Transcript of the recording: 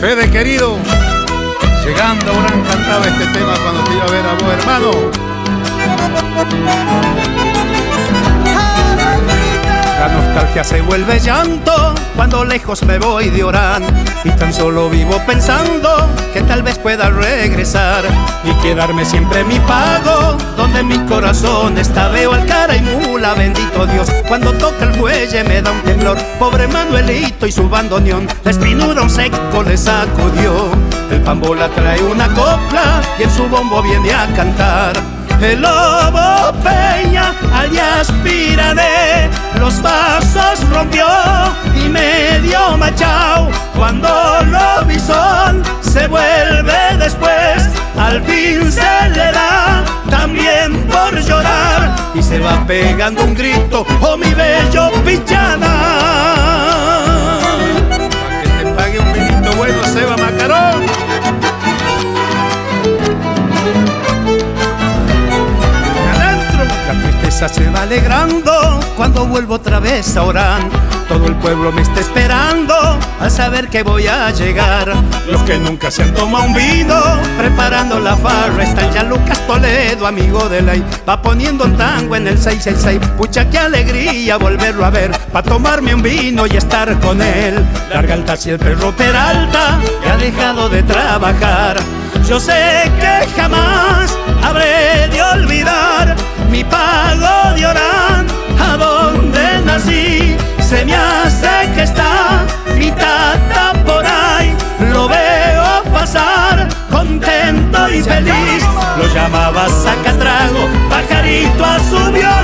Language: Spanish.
Fede querido, llegando a Orán cantaba este tema cuando te iba a ver a vos, hermano. La nostalgia se vuelve llanto cuando lejos me voy de Orán, y tan solo vivo pensando que tal vez pueda regresar y quedarme siempre en mi pago, donde mi corazón está. Veo al cara y mula, bendito Dios, cuando toca el muelle me da un temblor. Pobre Manuelito y su bandoneón, la espinura un seco le sacudió. El pambola trae una copla y en su bombo viene a cantar. El lobo Peña, alias Pirané, los vasos rompió y medio machao. Cuando lo vi sol se vuelve después, al fin se le da también por llorar, y se va pegando un grito, oh mi bello Pichana. Pa' que te pague un vinito bueno, Seba Macarón. La tristeza se va alegrando cuando vuelvo otra vez a Orán. Todo el pueblo me está esperando al saber que voy a llegar. Los que nunca se han tomado un vino preparando la farra están ya. Lucas Toledo, amigo de ley, va poniendo un tango en el 666. Pucha, qué alegría volverlo a ver, pa' tomarme un vino y estar con él. Larga el taxi el perro Peralta, que ha dejado de trabajar. Yo sé que jamás habré de olvidar mi pago de Orán, a donde nací. Se me hace que está mi tata por ahí, lo veo pasar contento y feliz. Lo llamaba sacatrago, pajarito a su violín.